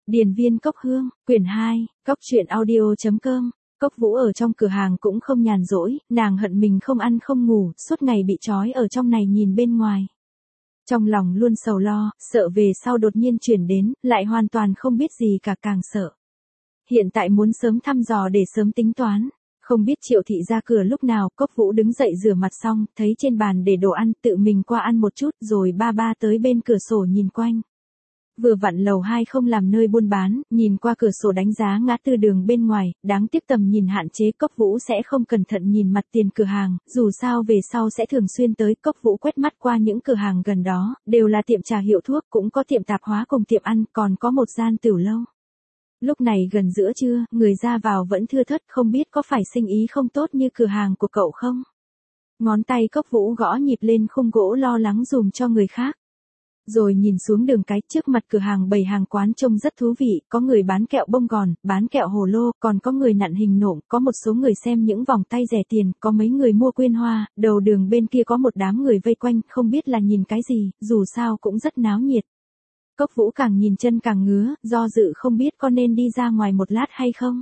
Điền viên Cốc Hương, quyển 2, Cốc truyện audio.com. Cốc Vũ ở trong cửa hàng cũng không nhàn rỗi, nàng hận mình không ăn không ngủ, suốt ngày bị trói ở trong này nhìn bên ngoài. Trong lòng luôn sầu lo, sợ về sau đột nhiên chuyển đến, lại hoàn toàn không biết gì cả càng sợ. Hiện tại muốn sớm thăm dò để sớm tính toán. Không biết Triệu thị ra cửa lúc nào, Cốc Vũ đứng dậy rửa mặt xong, thấy trên bàn để đồ ăn, tự mình qua ăn một chút, rồi ba tới bên cửa sổ nhìn quanh. Vừa vặn lầu 2 không làm nơi buôn bán, nhìn qua cửa sổ đánh giá ngã tư đường bên ngoài, đáng tiếc tầm nhìn hạn chế. Cốc Vũ sẽ không cẩn thận nhìn mặt tiền cửa hàng, dù sao về sau sẽ thường xuyên tới. Cốc Vũ quét mắt qua những cửa hàng gần đó, đều là tiệm trà hiệu thuốc, cũng có tiệm tạp hóa cùng tiệm ăn, còn có một gian tửu lâu. Lúc này gần giữa trưa, người ra vào vẫn thưa thớt, không biết có phải sinh ý không tốt như cửa hàng của cậu không? Ngón tay Cốc Vũ gõ nhịp lên khung gỗ lo lắng dùm cho người khác. Rồi nhìn xuống đường cái, trước mặt cửa hàng bày hàng quán trông rất thú vị, có người bán kẹo bông gòn, bán kẹo hồ lô, còn có người nặn hình nộm, có một số người xem những vòng tay rẻ tiền, có mấy người mua quyên hoa, đầu đường bên kia có một đám người vây quanh, không biết là nhìn cái gì, dù sao cũng rất náo nhiệt. Cốc Vũ càng nhìn chân càng ngứa, do dự không biết có nên đi ra ngoài một lát hay không.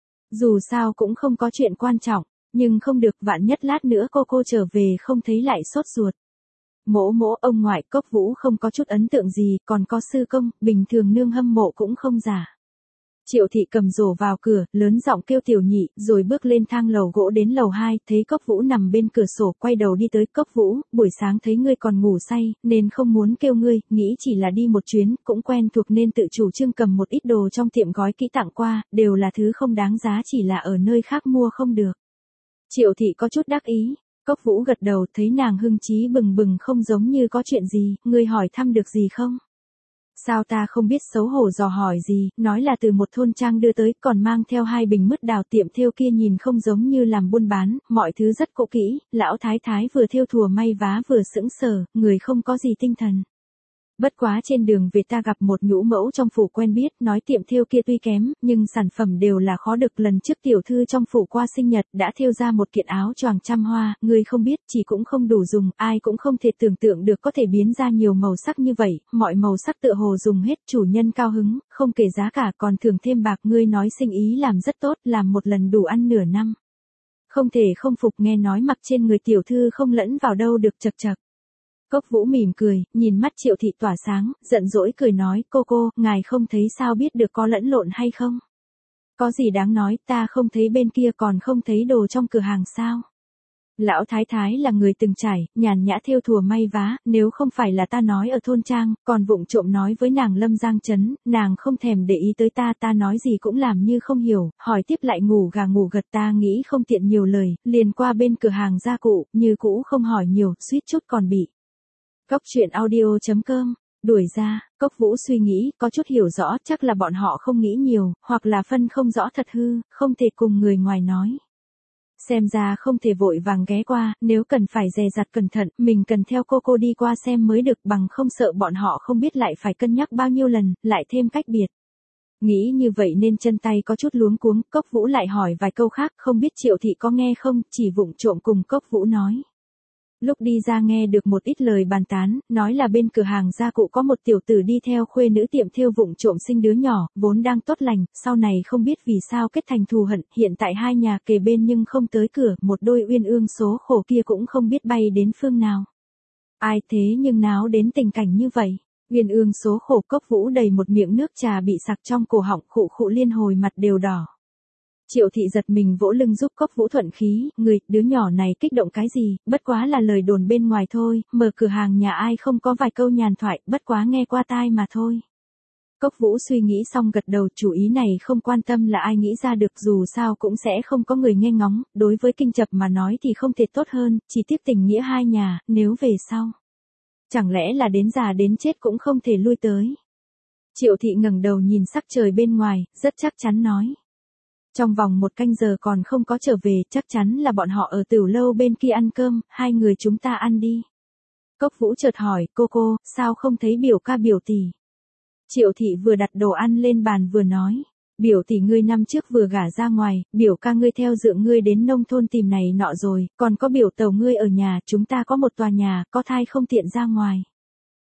Dù sao cũng không có chuyện quan trọng, nhưng không được, vạn nhất lát nữa cô trở về không thấy lại sốt ruột. Mỗ ông ngoại. Cốc Vũ không có chút ấn tượng gì, còn có sư công, bình thường nương hâm mộ cũng không giả. Triệu thị cầm rổ vào cửa, lớn giọng kêu Tiểu Nhị, rồi bước lên thang lầu gỗ đến lầu 2, thấy Cốc Vũ nằm bên cửa sổ, quay đầu đi tới. Cốc Vũ, buổi sáng thấy ngươi còn ngủ say, nên không muốn kêu ngươi, nghĩ chỉ là đi một chuyến, cũng quen thuộc nên tự chủ trương cầm một ít đồ trong tiệm gói kỹ tặng qua, đều là thứ không đáng giá, chỉ là ở nơi khác mua không được. Triệu thị có chút đắc ý. Cốc Vũ gật đầu, thấy nàng hưng trí bừng bừng không giống như có chuyện gì, ngươi hỏi thăm được gì không? Sao ta không biết, xấu hổ dò hỏi gì, nói là từ một thôn trang đưa tới, còn mang theo 2 bình mứt đào. Tiệm thêu kia nhìn không giống như làm buôn bán, mọi thứ rất cũ kỹ, lão thái thái vừa thêu thùa may vá vừa sững sờ, người không có gì tinh thần. Bất quá trên đường về ta gặp một nhũ mẫu trong phủ quen biết, nói tiệm thêu kia tuy kém, nhưng sản phẩm đều là khó được. Lần trước tiểu thư trong phủ qua sinh nhật, đã thêu ra một kiện áo choàng trăm hoa, người không biết, chỉ cũng không đủ dùng, ai cũng không thể tưởng tượng được có thể biến ra nhiều màu sắc như vậy, mọi màu sắc tựa hồ dùng hết. Chủ nhân cao hứng, không kể giá cả còn thưởng thêm bạc. Ngươi nói sinh ý làm rất tốt, làm một lần đủ ăn nửa năm. Không thể không phục, nghe nói mặc trên người tiểu thư không lẫn vào đâu được. Chật chật. Cốc Vũ mỉm cười, nhìn mắt Triệu thị tỏa sáng, giận dỗi cười nói, cô, ngài không thấy sao biết được có lẫn lộn hay không? Có gì đáng nói, ta không thấy bên kia còn không thấy đồ trong cửa hàng sao? Lão thái thái là người từng trải, nhàn nhã thêu thùa may vá, nếu không phải là ta nói ở thôn trang, còn vụng trộm nói với nàng Lâm Giang Trấn, nàng không thèm để ý tới ta nói gì cũng làm như không hiểu, hỏi tiếp lại ngủ gà ngủ gật. Ta nghĩ không tiện nhiều lời, liền qua bên cửa hàng gia cụ, như cũ không hỏi nhiều, suýt chút còn bị Cốc truyện audio.com đuổi ra. Cốc Vũ suy nghĩ, có chút hiểu rõ, chắc là bọn họ không nghĩ nhiều, hoặc là phân không rõ thật hư, không thể cùng người ngoài nói. Xem ra không thể vội vàng ghé qua, nếu cần phải dè dặt cẩn thận, mình cần theo cô đi qua xem mới được, bằng không sợ bọn họ không biết lại phải cân nhắc bao nhiêu lần, lại thêm cách biệt. Nghĩ như vậy nên chân tay có chút luống cuống. Cốc Vũ lại hỏi vài câu khác, không biết Triệu thị có nghe không, chỉ vụng trộm cùng Cốc Vũ nói. Lúc đi ra nghe được một ít lời bàn tán, nói là bên cửa hàng gia cụ có một tiểu tử đi theo khuê nữ tiệm thêu vụng trộm sinh đứa nhỏ, vốn đang tốt lành, sau này không biết vì sao kết thành thù hận, hiện tại hai nhà kề bên nhưng không tới cửa, một đôi uyên ương số khổ kia cũng không biết bay đến phương nào. Ai thế nhưng náo đến tình cảnh như vậy? Uyên ương số khổ. Cốc Vũ đầy một miệng nước trà bị sặc trong cổ họng, khụ liên hồi, mặt đều đỏ. Triệu thị giật mình vỗ lưng giúp Cốc Vũ thuận khí, đứa nhỏ này kích động cái gì, bất quá là lời đồn bên ngoài thôi, mở cửa hàng nhà ai không có vài câu nhàn thoại, bất quá nghe qua tai mà thôi. Cốc Vũ suy nghĩ xong gật đầu, chủ ý này không quan tâm là ai nghĩ ra được, dù sao cũng sẽ không có người nghe ngóng, đối với Kinh Chập mà nói thì không thể tốt hơn, chỉ tiếc tình nghĩa hai nhà, nếu về sau. Chẳng lẽ là đến già đến chết cũng không thể lui tới. Triệu thị ngẩng đầu nhìn sắc trời bên ngoài, rất chắc chắn nói. Trong vòng 1 canh giờ còn không có trở về, chắc chắn là bọn họ ở tửu lâu bên kia ăn cơm, hai người chúng ta ăn đi. Cốc Vũ chợt hỏi, cô, sao không thấy biểu ca biểu tỷ? Triệu thị vừa đặt đồ ăn lên bàn vừa nói, biểu tỷ ngươi năm trước vừa gả ra ngoài, biểu ca ngươi theo dượng ngươi đến nông thôn tìm này nọ rồi, còn có biểu tàu ngươi ở nhà, chúng ta có một tòa nhà, có thai không tiện ra ngoài.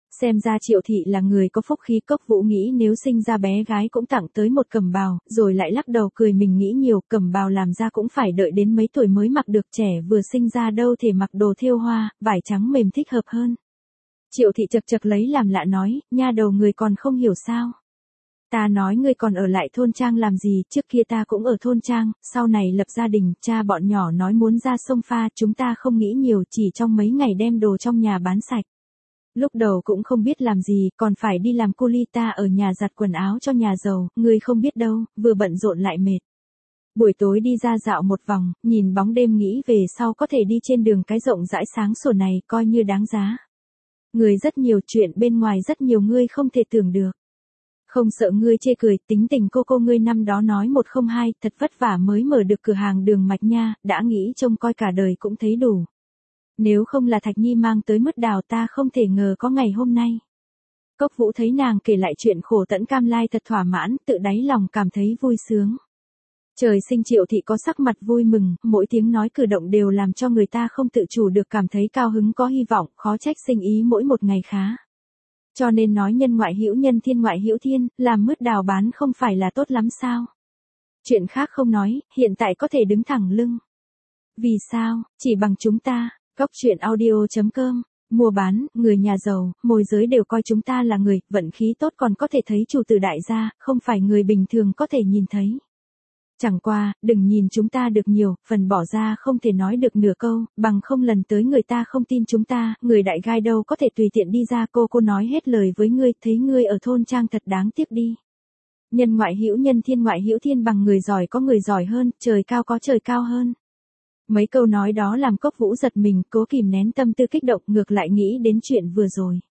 Xem ra Triệu thị là người có phúc khí. Cốc Vũ nghĩ nếu sinh ra bé gái cũng tặng tới một cẩm bào, rồi lại lắc đầu cười mình nghĩ nhiều, cẩm bào làm ra cũng phải đợi đến mấy tuổi mới mặc được, trẻ vừa sinh ra đâu thể mặc đồ thêu hoa, vải trắng mềm thích hợp hơn. Triệu thị chật chật lấy làm lạ nói, nha đầu người còn không hiểu sao. Ta nói ngươi còn ở lại thôn trang làm gì, trước kia ta cũng ở thôn trang, sau này lập gia đình, cha bọn nhỏ nói muốn ra sông pha, chúng ta không nghĩ nhiều, chỉ trong mấy ngày đem đồ trong nhà bán sạch. Lúc đầu cũng không biết làm gì, còn phải đi làm cu li, ta ở nhà giặt quần áo cho nhà giàu, ngươi không biết đâu, vừa bận rộn lại mệt. Buổi tối đi ra dạo một vòng, nhìn bóng đêm nghĩ về sau có thể đi trên đường cái rộng rãi sáng sủa này, coi như đáng giá. Người rất nhiều, chuyện bên ngoài rất nhiều, ngươi không thể tưởng được. Không sợ ngươi chê cười, tính tình cô ngươi năm đó nói 102, thật vất vả mới mở được cửa hàng đường mạch nha, đã nghĩ trông coi cả đời cũng thấy đủ. Nếu không là Thạch Nhi mang tới mứt đào ta không thể ngờ có ngày hôm nay. Cốc Vũ thấy nàng kể lại chuyện khổ tẫn cam lai thật thỏa mãn, tự đáy lòng cảm thấy vui sướng. Trời sinh Triệu thị có sắc mặt vui mừng, mỗi tiếng nói cử động đều làm cho người ta không tự chủ được cảm thấy cao hứng có hy vọng, khó trách sinh ý mỗi một ngày khá. Cho nên nói nhân ngoại hữu nhân thiên ngoại hữu thiên, làm mứt đào bán không phải là tốt lắm sao? Chuyện khác không nói, hiện tại có thể đứng thẳng lưng. Vì sao? Chỉ bằng chúng ta. Cốc truyện audio.com. Mua bán, người nhà giàu, môi giới đều coi chúng ta là người, vận khí tốt còn có thể thấy chủ tử đại gia, không phải người bình thường có thể nhìn thấy. Chẳng qua, đừng nhìn chúng ta được nhiều, phần bỏ ra không thể nói được nửa câu, bằng không lần tới người ta không tin chúng ta, người đại gai đâu có thể tùy tiện đi ra. Cô nói hết lời với ngươi, thấy ngươi ở thôn trang thật đáng tiếc đi. Nhân ngoại hữu nhân thiên ngoại hữu thiên, bằng người giỏi có người giỏi hơn, trời cao có trời cao hơn. Mấy câu nói đó làm Cốc Vũ giật mình, cố kìm nén tâm tư kích động, ngược lại nghĩ đến chuyện vừa rồi.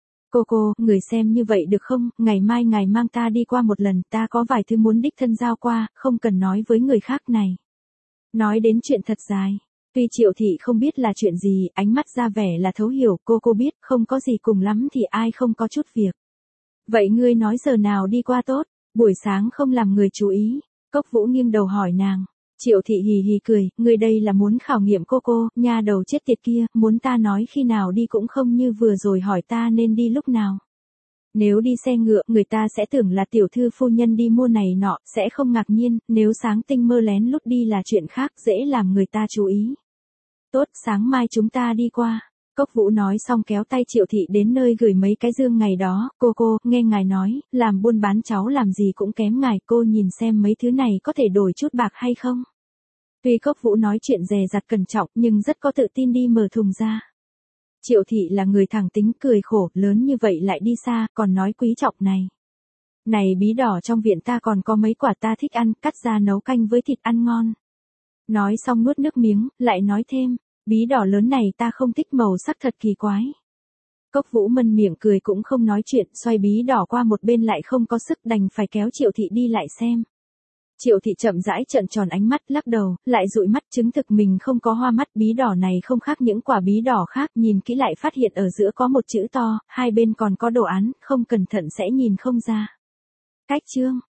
Cô, người xem như vậy được không, ngày mai ngài mang ta đi qua một lần, ta có vài thứ muốn đích thân giao qua, không cần nói với người khác này. Nói đến chuyện thật dài, tuy Triệu thị không biết là chuyện gì, ánh mắt ra vẻ là thấu hiểu, cô biết, không có gì, cùng lắm thì ai không có chút việc. Vậy ngươi nói giờ nào đi qua tốt, buổi sáng không làm người chú ý. Cốc Vũ nghiêng đầu hỏi nàng. Triệu thị hì hì cười, ngươi đây là muốn khảo nghiệm cô, nha đầu chết tiệt kia, muốn ta nói khi nào đi cũng không, như vừa rồi hỏi ta nên đi lúc nào. Nếu đi xe ngựa, người ta sẽ tưởng là tiểu thư phu nhân đi mua này nọ, sẽ không ngạc nhiên, nếu sáng tinh mơ lén lút đi là chuyện khác, dễ làm người ta chú ý. Tốt, sáng mai chúng ta đi qua. Cốc Vũ nói xong kéo tay Triệu thị đến nơi gửi mấy cái dương ngày đó, cô, nghe ngài nói, làm buôn bán cháu làm gì cũng kém ngài, cô nhìn xem mấy thứ này có thể đổi chút bạc hay không. Tuy Cốc Vũ nói chuyện dè dặt cẩn trọng nhưng rất có tự tin đi mở thùng ra. Triệu thị là người thẳng tính, cười khổ, lớn như vậy lại đi xa, còn nói quý trọng này. Này bí đỏ trong viện ta còn có mấy quả ta thích ăn, cắt ra nấu canh với thịt ăn ngon. Nói xong nuốt nước miếng, lại nói thêm, bí đỏ lớn này ta không thích, màu sắc thật kỳ quái. Cốc Vũ mân miệng cười cũng không nói chuyện, xoay bí đỏ qua một bên lại không có sức, đành phải kéo Triệu thị đi lại xem. Triệu thị chậm rãi trợn tròn ánh mắt, lắc đầu, lại dụi mắt, chứng thực mình không có hoa mắt. Bí đỏ này không khác những quả bí đỏ khác, nhìn kỹ lại phát hiện ở giữa có một chữ to, hai bên còn có đồ án, không cẩn thận sẽ nhìn không ra. Cách chương